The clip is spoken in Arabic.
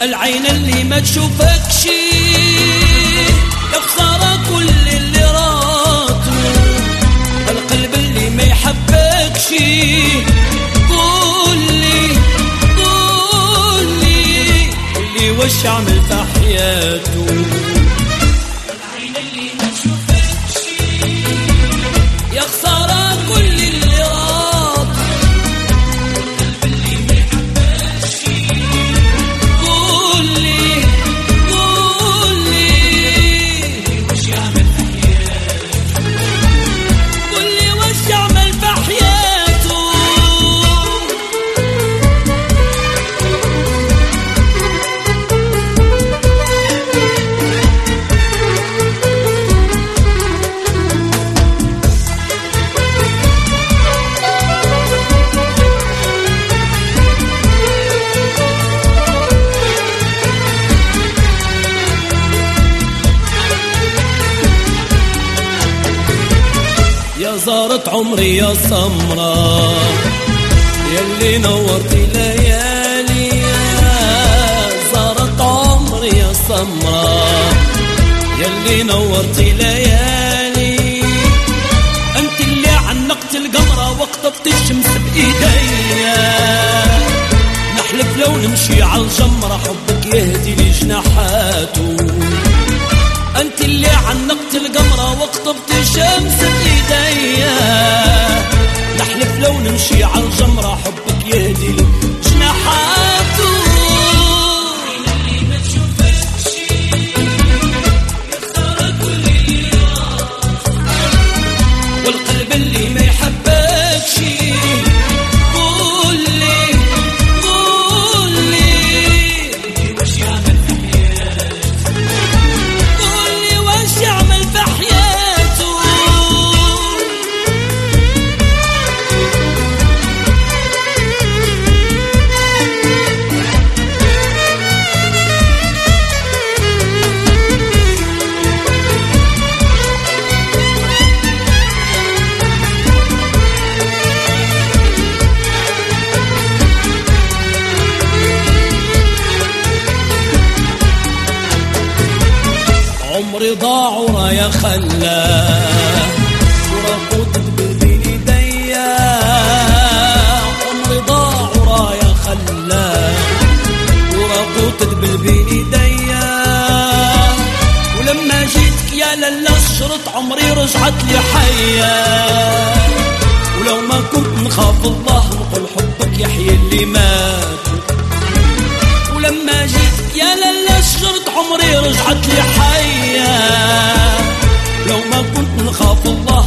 العين اللي ما تشوفكش يا خسارة كل اللي راتو، القلب اللي ما يحبكش قولي اللي وش عمل في حياته. العين اللي ما تشوفكش يا خسارة كل اللي راتو، القلب اللي ما يحبكش قولي وش يعمل في حياته، قولي وش يعمل في حياته. يا زارت عمري يا سمرة يلي نورتي ليالي، يا زارت عمري يا سمرة يلي نورتي ليالي، انت اللي عنقت القمرة وقطفت الشمس بايديا، نحلف لو نمشي على الجمرة حبك يهدي لي جناحاته، انت اللي عنقت القمرة وقطفت الشمس بايديا، نحلف لو نمشي على الجمرة حبك يهدي لي جناحاته. اللي ما تشوفكش يا خسارة كل اللي راح، والقلب اللي ما يحبكش قولي وش يعمل في حياته، قولي وش يعمل في حياته. عمري ضاع ورايا خلاه ورقوت بين ايديا، عمري ضاع ورايا خلاه ورقوت بين ايديا، ولما جيتك يا للا الشرط عمري رجعت لي حيا، ولو ما كنت نخاف الله نقول حبك يحيي اللي مات، ولما جيتك يا للا الشرط عمري رجعت لي حيا، لو ما كنت نخاف الله